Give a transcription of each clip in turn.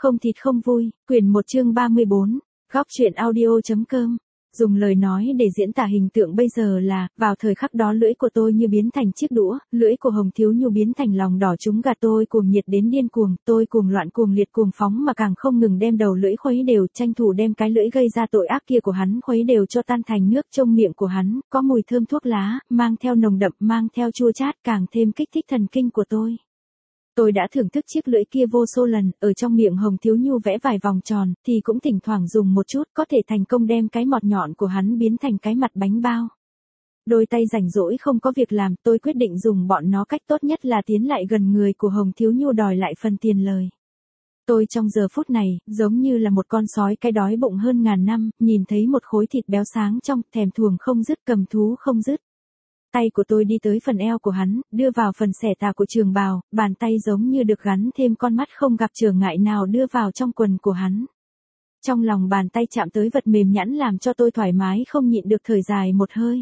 Không thịt không vui, quyển 1 chương 34, góc truyện audio.com. Dùng lời nói để diễn tả hình tượng bây giờ là, vào thời khắc đó lưỡi của tôi như biến thành chiếc đũa, lưỡi của Hồng Thiếu Nhu biến thành lòng đỏ trúng gà, tôi cuồng nhiệt đến điên cuồng, tôi cuồng loạn cuồng liệt cuồng phóng mà càng không ngừng đem đầu lưỡi khuấy đều, tranh thủ đem cái lưỡi gây ra tội ác kia của hắn khuấy đều cho tan thành nước. Trong miệng của hắn có mùi thơm thuốc lá, mang theo nồng đậm, mang theo chua chát, càng thêm kích thích thần kinh của tôi. Tôi đã thưởng thức chiếc lưỡi kia vô số lần, ở trong miệng Hồng Thiếu Nhu vẽ vài vòng tròn, thì cũng thỉnh thoảng dùng một chút, có thể thành công đem cái mọt nhọn của hắn biến thành cái mặt bánh bao. Đôi tay rảnh rỗi không có việc làm, tôi quyết định dùng bọn nó, cách tốt nhất là tiến lại gần người của Hồng Thiếu Nhu đòi lại phần tiền lời. Tôi trong giờ phút này, giống như là một con sói cái đói bụng hơn ngàn năm, nhìn thấy một khối thịt béo sáng trong, thèm thuồng không dứt, cầm thú không dứt. Tay của tôi đi tới phần eo của hắn, đưa vào phần xẻ tà của trường bào, bàn tay giống như được gắn thêm con mắt không gặp trở ngại nào đưa vào trong quần của hắn. Trong lòng bàn tay chạm tới vật mềm nhẵn làm cho tôi thoải mái không nhịn được thở dài một hơi.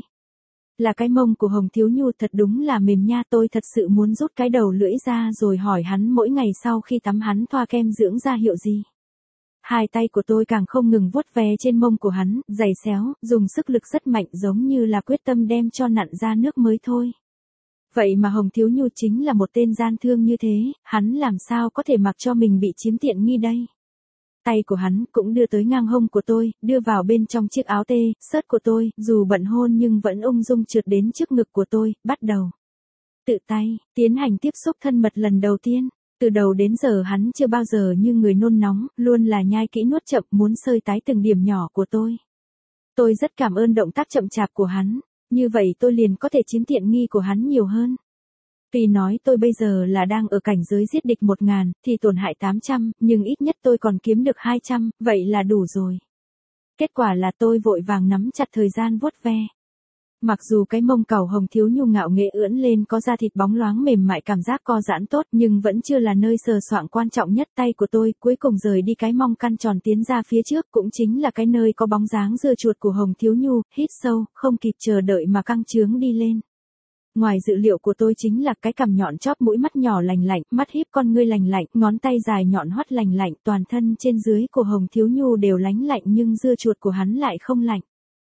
Là cái mông của Hồng Thiếu Nhu, thật đúng là mềm nha, tôi thật sự muốn rút cái đầu lưỡi ra rồi hỏi hắn mỗi ngày sau khi tắm hắn thoa kem dưỡng da hiệu gì. Hai tay của tôi càng không ngừng vuốt ve trên mông của hắn, giày xéo, dùng sức lực rất mạnh, giống như là quyết tâm đem cho nặn ra nước mới thôi. Vậy mà Hồng Thiếu Nhu chính là một tên gian thương như thế, hắn làm sao có thể mặc cho mình bị chiếm tiện nghi đây. Tay của hắn cũng đưa tới ngang hông của tôi, đưa vào bên trong chiếc áo tê, sớt của tôi, dù bận hôn nhưng vẫn ung dung trượt đến trước ngực của tôi, bắt đầu tự tay tiến hành tiếp xúc thân mật lần đầu tiên. Từ đầu đến giờ hắn chưa bao giờ như người nôn nóng, luôn là nhai kỹ nuốt chậm, muốn sơi tái từng điểm nhỏ của tôi. Tôi rất cảm ơn động tác chậm chạp của hắn, như vậy tôi liền có thể chiếm tiện nghi của hắn nhiều hơn. Tuy nói tôi bây giờ là đang ở cảnh giới giết địch 1000, thì tổn hại 800, nhưng ít nhất tôi còn kiếm được 200, vậy là đủ rồi. Kết quả là tôi vội vàng nắm chặt thời gian vuốt ve. Mặc dù cái mông cẩu Hồng Thiếu Nhu ngạo nghễ ưỡn lên có da thịt bóng loáng mềm mại, cảm giác co giãn tốt, nhưng vẫn chưa là nơi sờ soạng quan trọng nhất. Tay của tôi cuối cùng rời đi cái mông căn tròn tiến ra phía trước, cũng chính là cái nơi có bóng dáng dưa chuột của Hồng Thiếu Nhu, hít sâu, không kịp chờ đợi mà căng trướng đi lên. Ngoài dự liệu của tôi chính là cái cằm nhọn chóp mũi, mắt nhỏ lành lạnh, mắt híp con ngươi lành lạnh, ngón tay dài nhọn hoắt lành lạnh, toàn thân trên dưới của Hồng Thiếu Nhu đều lánh lạnh nhưng dưa chuột của hắn lại không lạnh.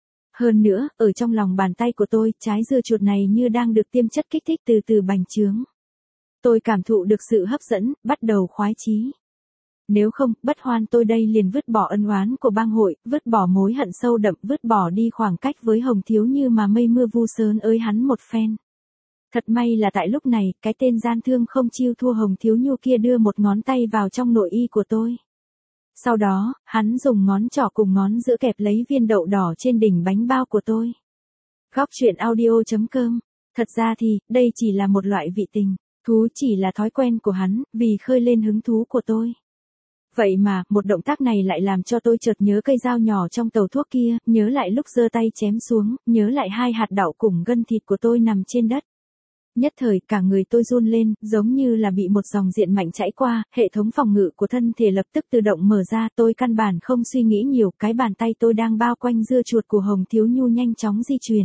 Hơn nữa, ở trong lòng bàn tay của tôi, trái dưa chuột này như đang được tiêm chất kích thích từ từ bành trướng. Tôi cảm thụ được sự hấp dẫn, bắt đầu khoái chí. Nếu không, bất hoan tôi đây liền vứt bỏ ân oán của bang hội, vứt bỏ mối hận sâu đậm, vứt bỏ đi khoảng cách với Hồng Thiếu Như mà mây mưa vu sơn ới hắn một phen. Thật may là tại lúc này, cái tên gian thương không chiêu thua Hồng Thiếu Nhu kia đưa một ngón tay vào trong nội y của tôi. Sau đó, hắn dùng ngón trỏ cùng ngón giữa kẹp lấy viên đậu đỏ trên đỉnh bánh bao của tôi. Góc truyện audio.com. Thật ra thì, đây chỉ là một loại vị tình, thú chỉ là thói quen của hắn, vì khơi lên hứng thú của tôi. Vậy mà, một động tác này lại làm cho tôi chợt nhớ cây dao nhỏ trong tàu thuốc kia, nhớ lại lúc giơ tay chém xuống, nhớ lại hai hạt đậu cùng gân thịt của tôi nằm trên đất. Nhất thời cả người tôi run lên, giống như là bị một dòng điện mạnh chảy qua, hệ thống phòng ngự của thân thể lập tức tự động mở ra, tôi căn bản không suy nghĩ nhiều, cái bàn tay tôi đang bao quanh dưa chuột của Hồng Thiếu Nhu nhanh chóng di chuyển.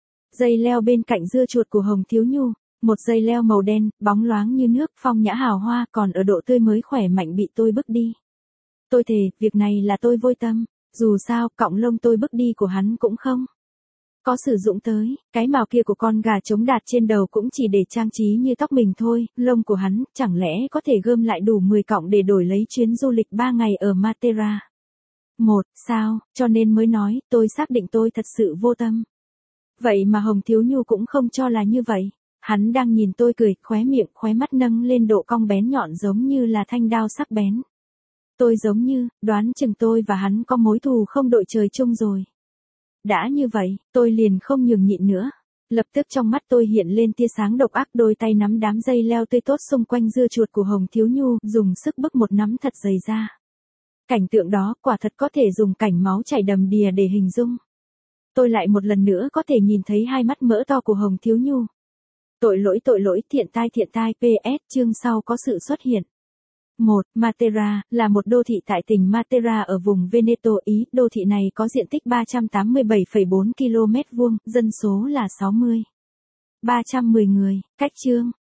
Dây leo bên cạnh dưa chuột của Hồng Thiếu Nhu, một dây leo màu đen, bóng loáng như nước, phong nhã hào hoa, còn ở độ tươi mới khỏe mạnh bị tôi bước đi. Tôi thề, việc này là tôi vô tâm, dù sao, cọng lông tôi bước đi của hắn cũng không có sử dụng tới, cái mào kia của con gà trống đạt trên đầu cũng chỉ để trang trí như tóc mình thôi, lông của hắn, chẳng lẽ có thể gom lại đủ 10 cọng để đổi lấy chuyến du lịch 3 ngày ở Matera. Sao, cho nên mới nói, tôi xác định tôi thật sự vô tâm. Vậy mà Hồng Thiếu Nhu cũng không cho là như vậy. Hắn đang nhìn tôi cười, khóe miệng, khóe mắt nâng lên độ cong bén nhọn giống như là thanh đao sắc bén. Tôi giống như, đoán chừng tôi và hắn có mối thù không đội trời chung rồi. Đã như vậy, tôi liền không nhường nhịn nữa. Lập tức trong mắt tôi hiện lên tia sáng độc ác, đôi tay nắm đám dây leo tươi tốt xung quanh dưa chuột của Hồng Thiếu Nhu, dùng sức bức một nắm thật dày ra. Cảnh tượng đó quả thật có thể dùng cảnh máu chảy đầm đìa để hình dung. Tôi lại một lần nữa có thể nhìn thấy hai mắt mỡ to của Hồng Thiếu Nhu. Tội lỗi, thiện tai, PS, chương sau có sự xuất hiện. Matera, là một đô thị tại tỉnh Matera ở vùng Veneto, Ý. Đô thị này có diện tích 387,4 km vuông, dân số là 60.310 người. Cách chương,